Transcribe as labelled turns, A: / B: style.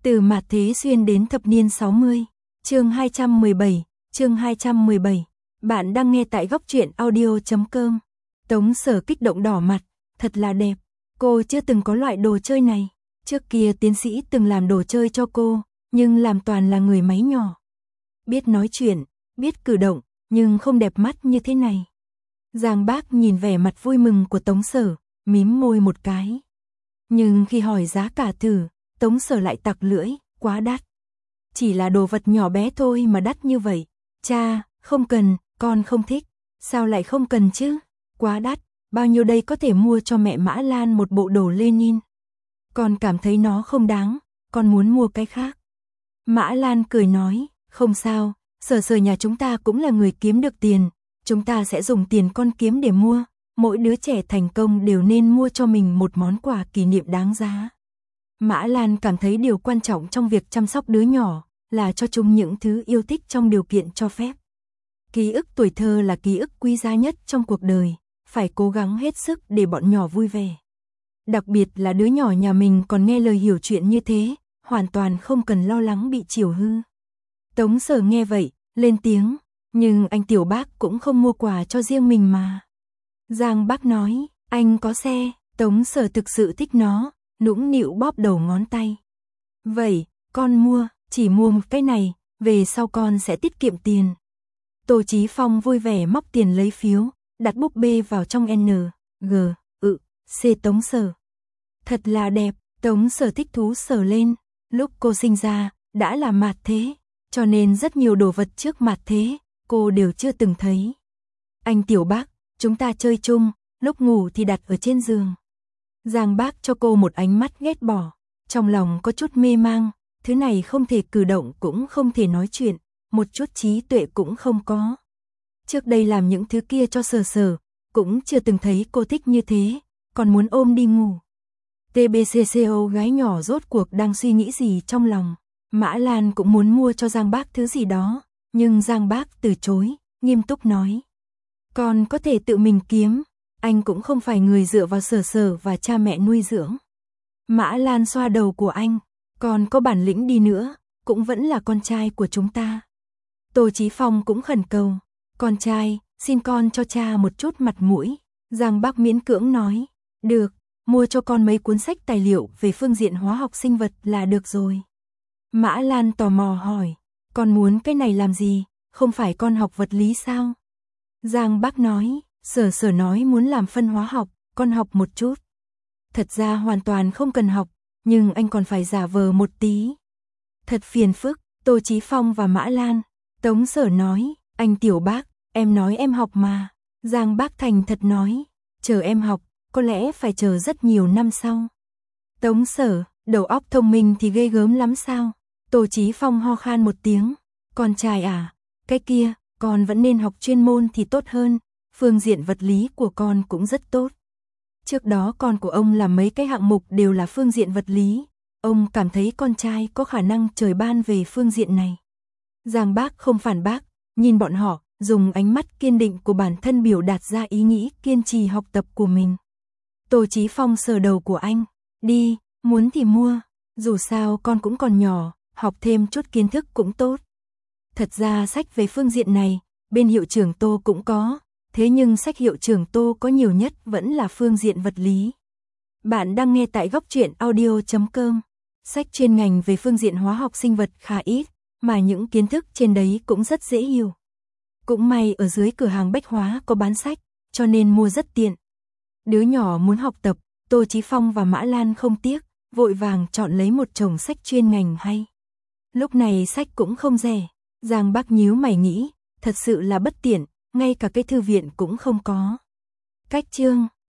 A: Từ mạt thế xuyên đến thập niên 60. Chương 217. Bạn đang nghe tại góc truyện audio.com. Tống Sở kích động đỏ mặt, thật là đẹp. Cô chưa từng có loại đồ chơi này. Trước kia tiến sĩ từng làm đồ chơi cho cô, nhưng làm toàn là người máy nhỏ. Biết nói chuyện, biết cử động, nhưng không đẹp mắt như thế này. Giang Bác nhìn vẻ mặt vui mừng của Tống Sở, mím môi một cái. Nhưng khi hỏi giá cả thử, Tống Sở lại tặc lưỡi, quá đắt. Chỉ là đồ vật nhỏ bé thôi mà đắt như vậy. Cha, không cần, con không thích. Sao lại không cần chứ? Quá đắt, bao nhiêu đây có thể mua cho mẹ Mã Lan một bộ đồ Lenin. Con cảm thấy nó không đáng, con muốn mua cái khác. Mã Lan cười nói, không sao, Sở nhà chúng ta cũng là người kiếm được tiền. Chúng ta sẽ dùng tiền con kiếm để mua. Mỗi đứa trẻ thành công đều nên mua cho mình một món quà kỷ niệm đáng giá. Mã Lan cảm thấy điều quan trọng trong việc chăm sóc đứa nhỏ là cho chúng những thứ yêu thích trong điều kiện cho phép. Ký ức tuổi thơ là ký ức quý giá nhất trong cuộc đời, phải cố gắng hết sức để bọn nhỏ vui vẻ. Đặc biệt là đứa nhỏ nhà mình còn nghe lời hiểu chuyện như thế, hoàn toàn không cần lo lắng bị chiều hư. Tống Sở nghe vậy, lên tiếng, nhưng anh Tiểu Bác cũng không mua quà cho riêng mình mà. Giang Bác nói, anh có xe, Tống Sở thực sự thích nó, nũng nịu bóp đầu ngón tay. Vậy, con mua, chỉ mua một cái này, về sau con sẽ tiết kiệm tiền. Tô Chí Phong vui vẻ móc tiền lấy phiếu, đặt búp bê vào trong N, G, C Tống Sở. Thật là đẹp, Tống Sở thích thú sờ lên, lúc cô sinh ra, đã là mạt thế, cho nên rất nhiều đồ vật trước mạt thế, cô đều chưa từng thấy. Anh Tiểu Bác, chúng ta chơi chung, lúc ngủ thì đặt ở trên giường. Giang Bác cho cô một ánh mắt ghét bỏ, trong lòng có chút mê mang, thứ này không thể cử động cũng không thể nói chuyện, một chút trí tuệ cũng không có. Trước đây làm những thứ kia cho Sở, cũng chưa từng thấy cô thích như thế, còn muốn ôm đi ngủ. TBCCO gái nhỏ rốt cuộc đang suy nghĩ gì trong lòng. Mã Lan cũng muốn mua cho Giang Bác thứ gì đó, nhưng Giang Bác từ chối, nghiêm túc nói. Con có thể tự mình kiếm, anh cũng không phải người dựa vào Sở và cha mẹ nuôi dưỡng. Mã Lan xoa đầu của anh, con có bản lĩnh đi nữa, cũng vẫn là con trai của chúng ta. Tô Chí Phong cũng khẩn cầu, con trai, xin con cho cha một chút mặt mũi. Giang Bác miễn cưỡng nói, được, mua cho con mấy cuốn sách tài liệu về phương diện hóa học sinh vật là được rồi. Mã Lan tò mò hỏi, con muốn cái này làm gì, không phải con học vật lý sao? Giang Bác nói, Sở nói muốn làm phân hóa học, con học một chút. Thật ra hoàn toàn không cần học, nhưng anh còn phải giả vờ một tí. Thật phiền phức, Tô Chí Phong và Mã Lan. Tống Sở nói, anh Tiểu Bác, em nói em học mà. Giang Bác thành thật nói, chờ em học, có lẽ phải chờ rất nhiều năm sau. Tống Sở, đầu óc thông minh thì ghê gớm lắm sao? Tô Chí Phong ho khan một tiếng, con trai à, cái kia, con vẫn nên học chuyên môn thì tốt hơn, phương diện vật lý của con cũng rất tốt. Trước đó con của ông làm mấy cái hạng mục đều là phương diện vật lý, ông cảm thấy con trai có khả năng trời ban về phương diện này. Giang Bác không phản bác, nhìn bọn họ, dùng ánh mắt kiên định của bản thân biểu đạt ra ý nghĩ kiên trì học tập của mình. Tô Chí Phong sờ đầu của anh, đi, muốn thì mua, dù sao con cũng còn nhỏ, học thêm chút kiến thức cũng tốt. Thật ra sách về phương diện này, bên hiệu trưởng Tô cũng có, thế nhưng sách hiệu trưởng Tô có nhiều nhất vẫn là phương diện vật lý. Bạn đang nghe tại góc truyện audio.com. Sách chuyên ngành về phương diện hóa học sinh vật khá ít, mà những kiến thức trên đấy cũng rất dễ hiểu. Cũng may ở dưới cửa hàng bách hóa có bán sách, cho nên mua rất tiện. Đứa nhỏ muốn học tập, Tô Chí Phong và Mã Lan không tiếc, vội vàng chọn lấy một chồng sách chuyên ngành hay. Lúc này sách cũng không rẻ, Giang Bác nhíu mày nghĩ, thật sự là bất tiện, ngay cả cái thư viện cũng không có. Cách chương